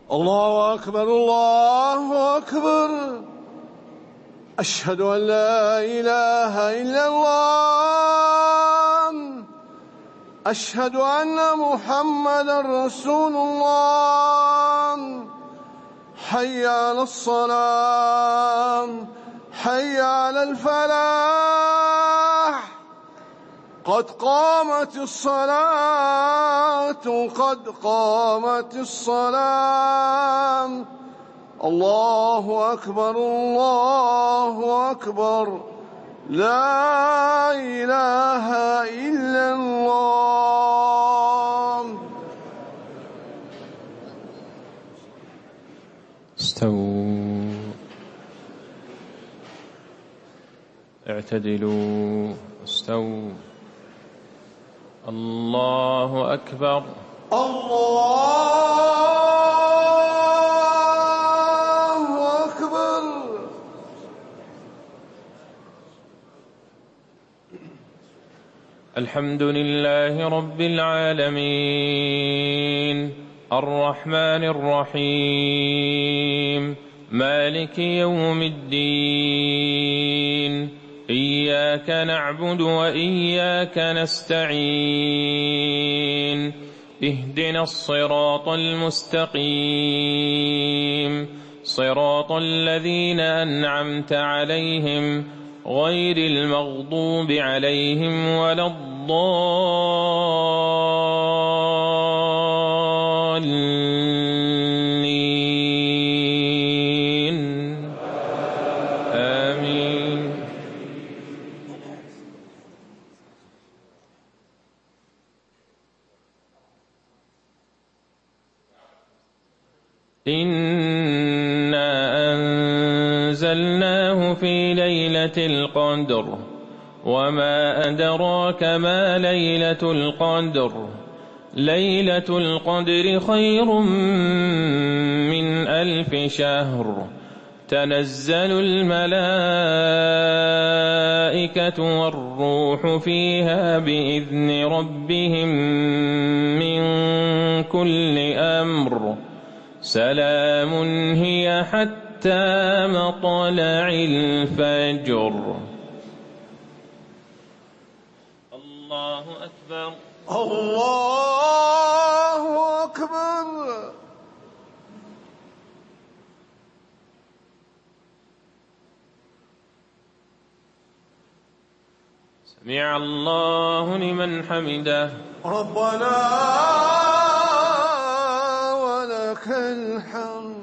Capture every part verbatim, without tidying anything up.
الله أكبر الله أكبر. أشهد أن لا إله إلا الله. أشهد أن محمدا رسول الله. حي على الصلاة، حي على الفلاح، قد قامت الصلاة، قد قامت الصلاة. الله أكبر الله أكبر. لا إله إلا الله. استووا، اعتدلوا، استووا. الله أكبر. الله أكبر. الحمد لله رب العالمين، الرحمن الرحيم، مالك يوم الدين. إياك نعبد وإياك نستعين. اهدنا الصراط المستقيم، صراط الذين أنعمت عليهم غير المغضوب عليهم ولا الضالين. آمين. إنا أنزلناه في ليلة القدر، وما أدراك ما ليلة القدر. ليلة القدر خير من ألف شهر. تنزل الملائكة والروح فيها بإذن ربهم من كل أمر. سلام هي حتى مطلع الفجر. الله أكبر. الله أكبر. سمع الله لمن حمده. ربنا ولك الحمد.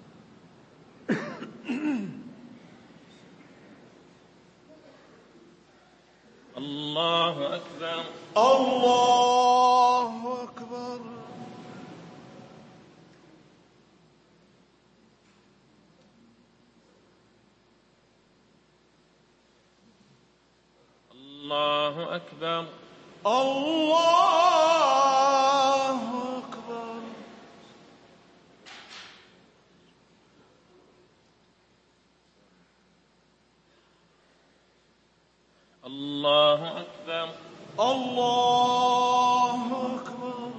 الله أكبر. الله أكبر. الله أكبر. الله أكبر. الله أكبر. الله أكبر.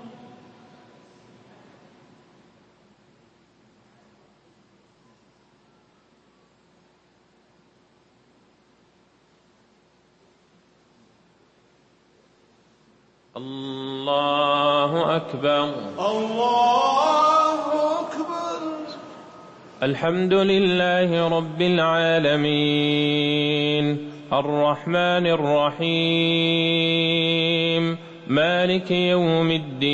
الله أكبر. الله أكبر. الحمد لله رب العالمين، الرحمن الرحيم، مالك يوم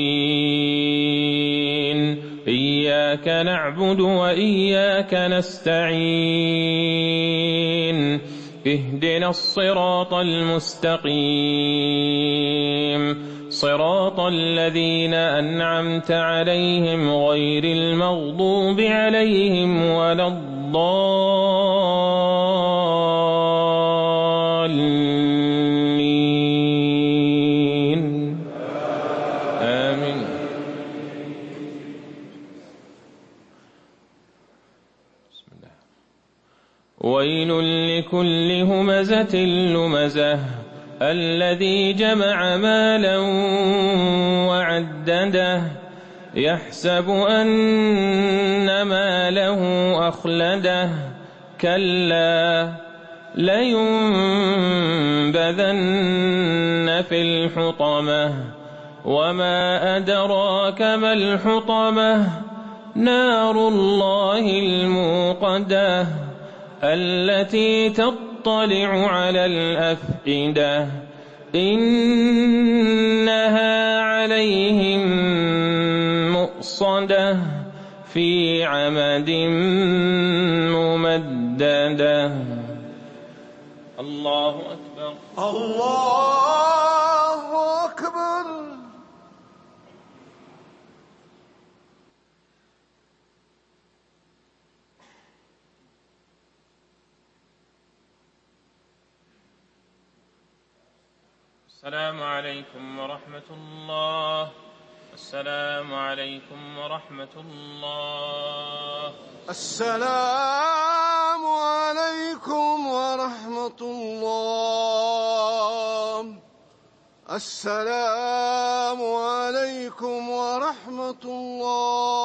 الدين. إياك نعبد وإياك نستعين. اهدنا الصراط المستقيم، صراط الذين أنعمت عليهم غير المغضوب عليهم ولا الضالين. آمين. بسم الله. ويل لكل همزة لمزة الذي جمع مالا وعدده يحسب أن ماله أخلده كلا لينبذن في الحطمة وما أدراك ما الحطمة نار الله الموقدة التي تطلع على الأفئدة إنها عليهم مؤصدة في عمد ممددة. الله أكبر. الله أكبر. السلام عليكم ورحمة الله. السلام عليكم ورحمة الله. السلام عليكم ورحمة الله. السلام عليكم ورحمة الله.